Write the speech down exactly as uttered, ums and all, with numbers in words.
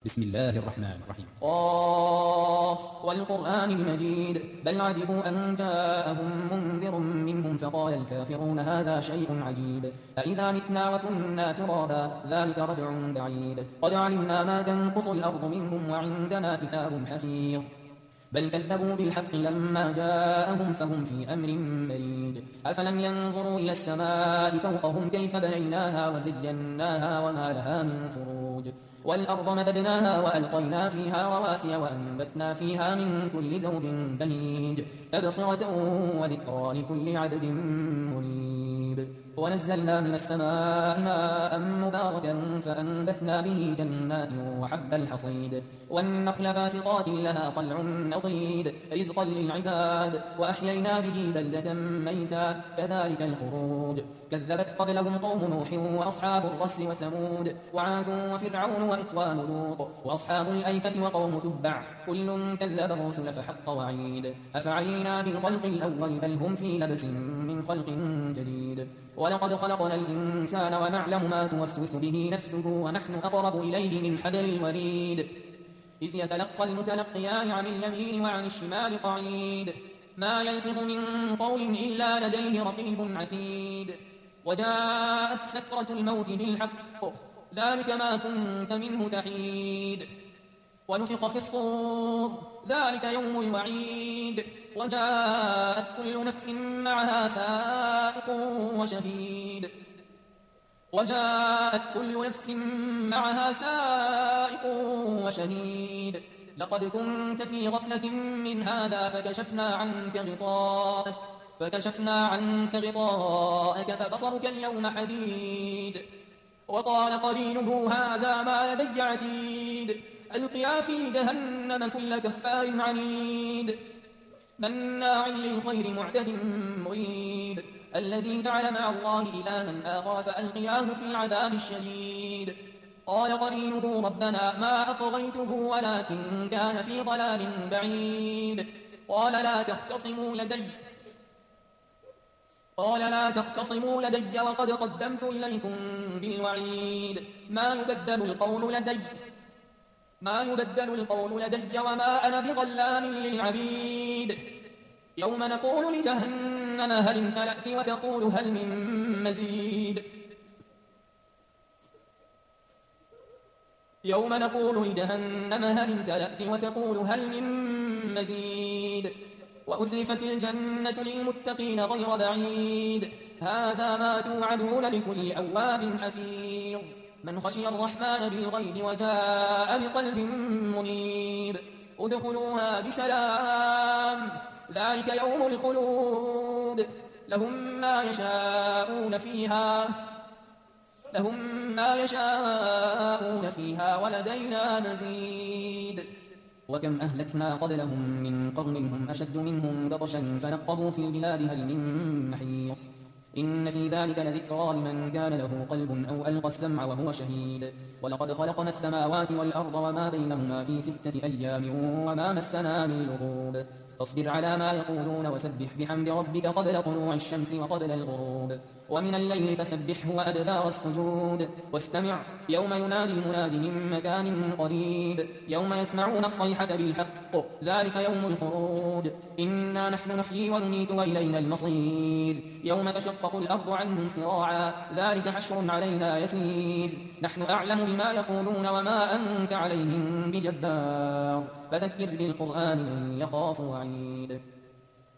بسم الله الرحمن الرحيم. قاف والقرآن المجيد بل عجبوا أن جاءهم منذر منهم فقال الكافرون هذا شيء عجيب أإذا متنا وكنا ترابا ذلك رجع بعيد قد علمنا ما تنقص الأرض منهم وعندنا كتاب حفيظ بل كذبوا بالحق لما جاءهم فهم في أمر مريد أفلم ينظروا إلى السماء فوقهم كيف بنيناها وزيناها وما لها من فروج والأرض مددناها وألقينا فيها رواسي وأنبتنا فيها من كل زوج بهيج تبصرة وذكرى لكل عبد منيب ونزلنا من السماء ماء مباركا فأنبتنا به جنات وحب الحصيد والنخل باسقات لها طلع نضيد رزقا للعباد وأحيينا به بلدة ميتا كذلك الخروج كذبت قبلهم قوم نوح وأصحاب الرس وثمود وعاد وفرعون وإخوان لوط وأصحاب الأيكة وقوم تبع كل كذب الرسل فحق وعيد أفعينا بالخلق الأول بل هم في لبس من خلق جديد ولقد خلقنا الإنسان ونعلم ما توسوس به نفسه ونحن أقرب إليه من حبل الوريد إذ يتلقى المتلقيان عن اليمين وعن الشمال قعيد ما يلفظ من قول إلا لديه رقيب عتيد وجاءت سكرة الموت بالحق ذلك ما كنت منه تحيد ونفخ في الصور ذلك يوم الوعيد وجاءت كل نفس معها سائق وشهيد وجاءت كل نفس معها سائق وشهيد لقد كنت في غفلة من هذا فكشفنا عنك غطاءك فكشفنا عنك غطاءك فبصرك اليوم حديد وقال قرينه هذا ما لدي عتيد ألقيا في جهنم كل كفار عنيد مناع للخير معتد مريب الذي جعل مع الله إلها آخر فألقياه في العذاب الشديد قال قرينه ربنا ما أطغيته ولكن كان في ضلال بعيد قال لا تختصموا لدي قال لا تختصموا لدي وقد قدمت إليكم بالوعيد ما يبدل القول لدي ما يبدل القول لدي وما أنا بظلام للعبيد يوم نقول لجهنم هل امتلأت وتقول هل من مزيد يوم نقول لجهنم هل امتلأت وتقول هل من مزيد وأزلفت الجنة للمتقين غير بعيد هذا ما توعدون لكل أواب حفيظ من خشي الرحمن بالغيب وجاء بقلب منيب ادخلوها بسلام ذلك يوم الخلود لهم ما يشاءون فيها لهم ما يشاءون فيها ولدينا مزيد وكم أهلكنا قبلهم من قرن هم أشد منهم بطشا فنقبوا في البلاد هل من محيص إن في ذلك لذكرى لمن كان له قلب أو ألقى السمع وهو شهيد ولقد خلقنا السماوات والأرض وما بينهما في ستة أيام وما مسنا من لغوب فاصبر على ما يقولون وسبح بحمد ربك قبل طلوع الشمس وقبل الغروب ومن الليل فسبحه وأدبار السجود واستمع يوم ينادي المناد من مكان قريب يوم يسمعون الصيحة بالحق ذلك يوم الخروج إنا نحن نحيي ونميت وإلينا المصير يوم تشقق الأرض عنهم سراعا ذلك حشر علينا يسير نحن أعلم بما يقولون وما أنت عليهم بجبار فذكر بالقرآن من يخاف وعيد